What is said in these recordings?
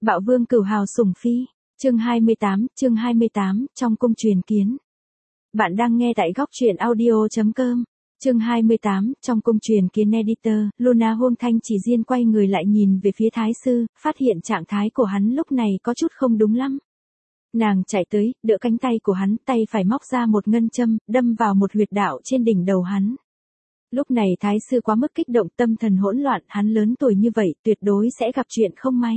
Bạo vương cửu hào sủng phi, chương 28, trong cung truyền kiến. Bạn đang nghe tại góc truyện audio.com, chương 28, trong cung truyền kiến editor, Luna Hôn Thanh Chỉ Diên quay người lại nhìn về phía thái sư, phát hiện trạng thái của hắn lúc này có chút không đúng lắm. Nàng chạy tới, đỡ cánh tay của hắn, tay phải móc ra một ngân châm, đâm vào một huyệt đạo trên đỉnh đầu hắn. Lúc này thái sư quá mức kích động, tâm thần hỗn loạn, hắn lớn tuổi như vậy, tuyệt đối sẽ gặp chuyện không may.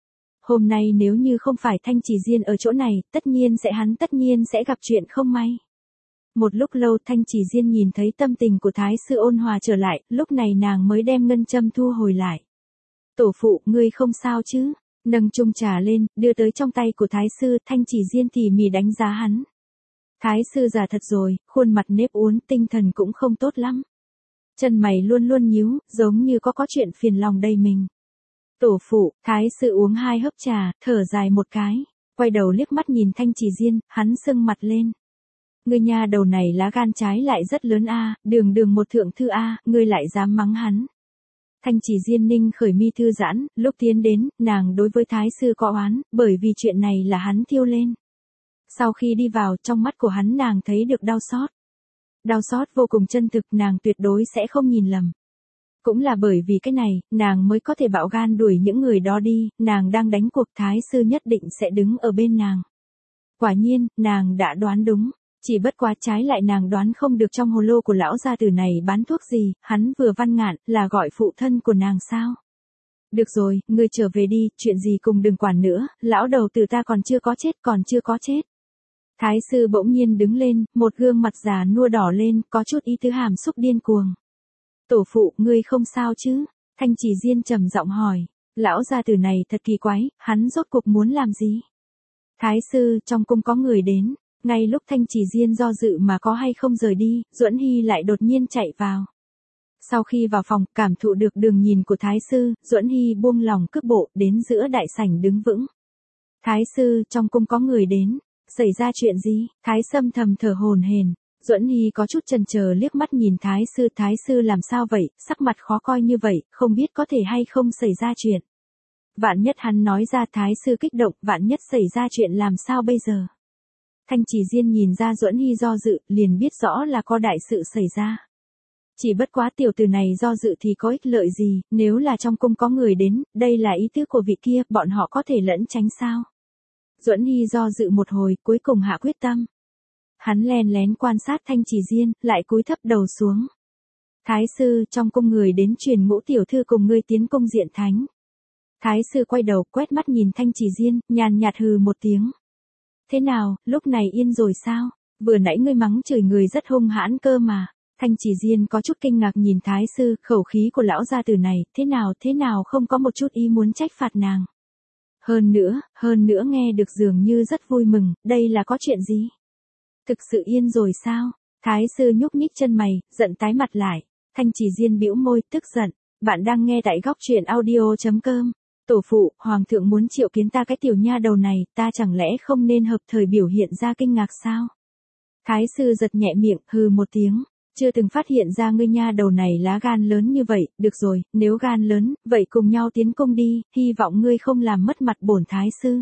Hôm nay nếu như không phải Thanh Chỉ Diên ở chỗ này, hắn tất nhiên sẽ gặp chuyện không may. Một lúc lâu Thanh Chỉ Diên nhìn thấy tâm tình của thái sư ôn hòa trở lại, lúc này nàng mới đem ngân châm thu hồi lại. Tổ phụ, ngươi không sao chứ? Nâng chung trà lên, đưa tới trong tay của thái sư, Thanh Chỉ Diên tỉ mỉ đánh giá hắn. Thái sư già thật rồi, khuôn mặt nếp uốn, tinh thần cũng không tốt lắm. Chân mày luôn luôn nhíu, giống như có chuyện phiền lòng đầy mình. Tổ phụ, thái sư uống 2 hớp trà, thở dài một cái, quay đầu liếc mắt nhìn Thanh Chỉ Diên, hắn sưng mặt lên. Ngươi nha đầu này lá gan trái lại rất lớn a, đường một thượng thư a, ngươi lại dám mắng hắn. Thanh Chỉ Diên ninh khởi mi thư giãn, lúc tiến đến, nàng đối với thái sư có oán, bởi vì chuyện này là hắn thiêu lên. Sau khi đi vào, trong mắt của hắn nàng thấy được đau xót. Đau xót vô cùng chân thực, nàng tuyệt đối sẽ không nhìn lầm. Cũng là bởi vì cái này, nàng mới có thể bạo gan đuổi những người đó đi, nàng đang đánh cuộc thái sư nhất định sẽ đứng ở bên nàng. Quả nhiên, nàng đã đoán đúng, chỉ bất quá trái lại nàng đoán không được trong hồ lô của lão gia tử này bán thuốc gì, hắn vừa văn ngạn, là gọi phụ thân của nàng sao. Được rồi, ngươi trở về đi, chuyện gì cùng đừng quản nữa, lão đầu tử ta còn chưa có chết. Thái sư bỗng nhiên đứng lên, một gương mặt già nua đỏ lên, có chút ý tứ hàm xúc điên cuồng. Tổ phụ, ngươi không sao chứ? Thanh Chỉ Diên trầm giọng hỏi. Lão gia tử này thật kỳ quái, hắn rốt cuộc muốn làm gì? Thái sư, trong cung có người đến. Ngay lúc Thanh Chỉ Diên do dự mà có hay không rời đi, Duẫn Hy lại đột nhiên chạy vào. Sau khi vào phòng, cảm thụ được đường nhìn của thái sư, Duẫn Hy buông lòng cước bộ, đến giữa đại sảnh đứng vững. Thái sư, trong cung có người đến. Xảy ra chuyện gì? Thái Sâm thầm thở hổn hển. Duẫn Hy có chút chần chờ liếc mắt nhìn thái sư làm sao vậy, sắc mặt khó coi như vậy, không biết có thể hay không xảy ra chuyện. Vạn nhất hắn nói ra, thái sư kích động, vạn nhất xảy ra chuyện làm sao bây giờ? Thanh Chỉ Diên nhìn ra Duẫn Hy do dự, liền biết rõ là có đại sự xảy ra. Chỉ bất quá tiểu tử này do dự thì có ích lợi gì, nếu là trong cung có người đến, đây là ý tứ của vị kia, bọn họ có thể lẫn tránh sao? Duẫn Hy do dự một hồi, cuối cùng hạ quyết tâm. Hắn len lén quan sát Thanh Chỉ Diên, lại cúi thấp đầu xuống. Thái sư, trong cung người đến truyền Ngũ tiểu thư cùng ngươi tiến cung diện thánh. Thái sư quay đầu, quét mắt nhìn Thanh Chỉ Diên, nhàn nhạt hừ một tiếng. Thế nào, lúc này yên rồi sao? Vừa nãy ngươi mắng chửi người rất hung hãn cơ mà. Thanh Chỉ Diên có chút kinh ngạc nhìn thái sư, khẩu khí của lão gia tử này, thế nào không có một chút ý muốn trách phạt nàng. Hơn nữa nghe được dường như rất vui mừng, đây là có chuyện gì? Thực sự yên rồi sao? Thái sư nhúc nhích chân mày, giận tái mặt lại. Thanh Chỉ Diên bĩu môi, tức giận. Bạn đang nghe tại góc truyện audio.com. Tổ phụ, hoàng thượng muốn triệu kiến ta cái tiểu nha đầu này, ta chẳng lẽ không nên hợp thời biểu hiện ra kinh ngạc sao? Thái sư giật nhẹ miệng, hừ một tiếng. Chưa từng phát hiện ra ngươi nha đầu này lá gan lớn như vậy, được rồi, nếu gan lớn, vậy cùng nhau tiến cung đi, hy vọng ngươi không làm mất mặt bổn thái sư.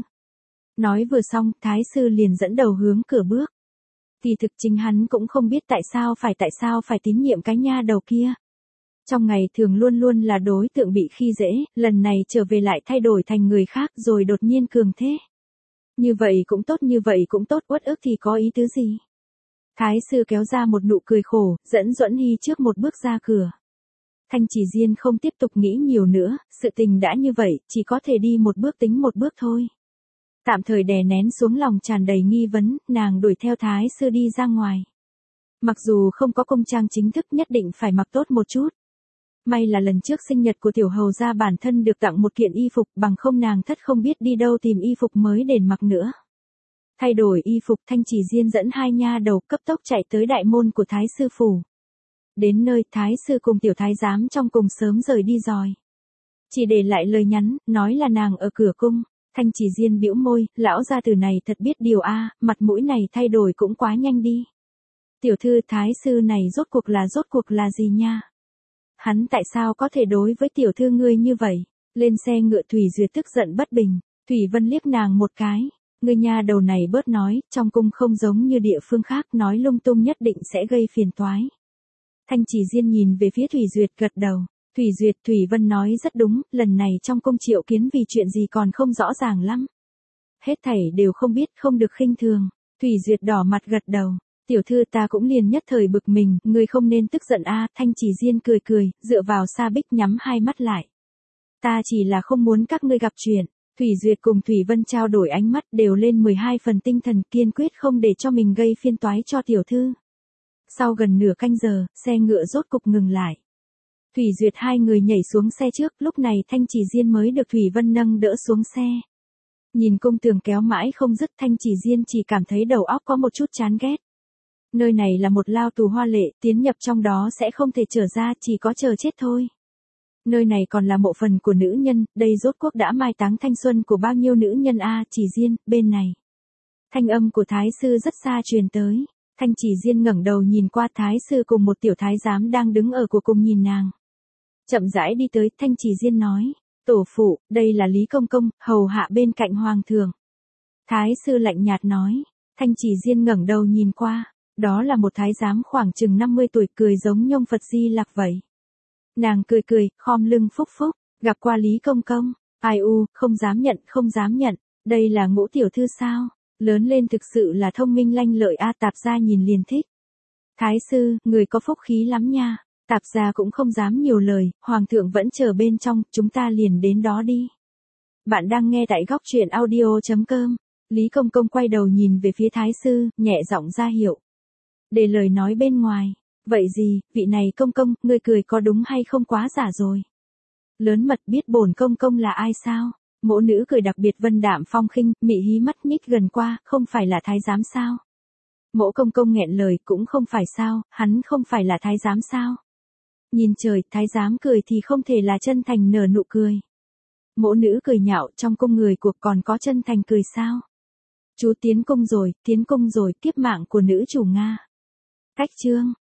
Nói vừa xong, thái sư liền dẫn đầu hướng cửa bước. Thì thực chính hắn cũng không biết tại sao phải tín nhiệm cái nha đầu kia. Trong ngày thường luôn luôn là đối tượng bị khi dễ, lần này trở về lại thay đổi thành người khác rồi đột nhiên cường thế. Như vậy cũng tốt, uất ức thì có ý tứ gì? Thái sư kéo ra một nụ cười khổ, dẫn Duẫn Hy trước một bước ra cửa. Thanh Chỉ Diên không tiếp tục nghĩ nhiều nữa, sự tình đã như vậy, chỉ có thể đi một bước tính một bước thôi. Tạm thời đè nén xuống lòng tràn đầy nghi vấn, nàng đuổi theo thái sư đi ra ngoài. Mặc dù không có cung trang chính thức, nhất định phải mặc tốt một chút. May là lần trước sinh nhật của tiểu hầu gia bản thân được tặng một kiện y phục, bằng không nàng thất không biết đi đâu tìm y phục mới để mặc nữa. Thay đổi y phục, Thanh Chỉ Diên dẫn 2 nha đầu cấp tốc chạy tới đại môn của thái sư phủ. Đến nơi, thái sư cùng tiểu thái giám trong cùng sớm rời đi rồi. Chỉ để lại lời nhắn, nói là nàng ở cửa cung. Thanh Chỉ Diên bĩu môi, lão gia tử này thật biết điều a, mặt mũi này thay đổi cũng quá nhanh đi. Tiểu thư, thái sư này rốt cuộc là gì nha? Hắn tại sao có thể đối với tiểu thư ngươi như vậy? Lên xe ngựa Thủy Duyệt tức giận bất bình. Thủy Vân liếc nàng một cái. Ngươi nha đầu này bớt nói, trong cung không giống như địa phương khác, nói lung tung nhất định sẽ gây phiền toái. Thanh Chỉ Diên nhìn về phía Thủy Duyệt gật đầu. Thủy Duyệt, Thủy Vân nói rất đúng, lần này trong cung Triệu Kiến vì chuyện gì còn không rõ ràng lắm. Hết thảy đều không biết, không được khinh thường. Thủy Duyệt đỏ mặt gật đầu. Tiểu thư ta cũng liền nhất thời bực mình, ngươi không nên tức giận a. Thanh Chỉ Diên cười cười, dựa vào Sa Bích nhắm hai mắt lại. Ta chỉ là không muốn các ngươi gặp chuyện. Thủy Duyệt cùng Thủy Vân trao đổi ánh mắt đều lên 12 phần tinh thần, kiên quyết không để cho mình gây phiền toái cho tiểu thư. Sau gần nửa canh giờ, xe ngựa rốt cục ngừng lại. Thủy Duyệt hai người nhảy xuống xe trước, lúc này Thanh Chỉ Diên mới được Thủy Vân nâng đỡ xuống xe. Nhìn cung tường kéo mãi không dứt, Thanh Chỉ Diên chỉ cảm thấy đầu óc có một chút chán ghét. Nơi này là một lao tù hoa lệ, tiến nhập trong đó sẽ không thể trở ra, chỉ có chờ chết thôi. Nơi này còn là mộ phần của nữ nhân, đây rốt cuộc đã mai táng thanh xuân của bao nhiêu nữ nhân a. Chỉ Diên, bên này. Thanh âm của thái sư rất xa truyền tới. Thanh Chỉ Diên ngẩng đầu nhìn qua, thái sư cùng một tiểu thái giám đang đứng ở của cùng nhìn nàng. Chậm rãi đi tới, Thanh Chỉ Diên nói, tổ phụ, đây là Lý Công Công, hầu hạ bên cạnh hoàng thượng. Thái sư lạnh nhạt nói. Thanh Chỉ Diên ngẩng đầu nhìn qua, đó là một thái giám khoảng chừng 50 tuổi, cười giống Nhông Phật Di Lặc vậy. Nàng cười cười, khom lưng phúc phúc, gặp qua Lý Công Công. Ai u, không dám nhận, không dám nhận. Đây là Ngũ tiểu thư sao? Lớn lên thực sự là thông minh lanh lợi a. Tạp gia nhìn liền thích. Thái sư, người có phúc khí lắm nha. Tạp gia cũng không dám nhiều lời, hoàng thượng vẫn chờ bên trong, chúng ta liền đến đó đi. Bạn đang nghe tại góc truyện audio.com. Lý Công Công quay đầu nhìn về phía thái sư, nhẹ giọng ra hiệu. Để lời nói bên ngoài. Vậy gì, vị này công công, ngươi cười có đúng hay không quá giả rồi. Lớn mật biết bổn công công là ai sao? Mỗ nữ cười đặc biệt vân đạm phong khinh, mị hí mắt nhích gần qua, không phải là thái giám sao? Mỗ công công nghẹn lời, cũng không phải sao, hắn không phải là thái giám sao? Nhìn trời, thái giám cười thì không thể là chân thành nở nụ cười. Mỗ nữ cười nhạo, trong cung người cuộc còn có chân thành cười sao? Chú tiến cung rồi, kiếp mạng của nữ chủ Nga. Cách chương.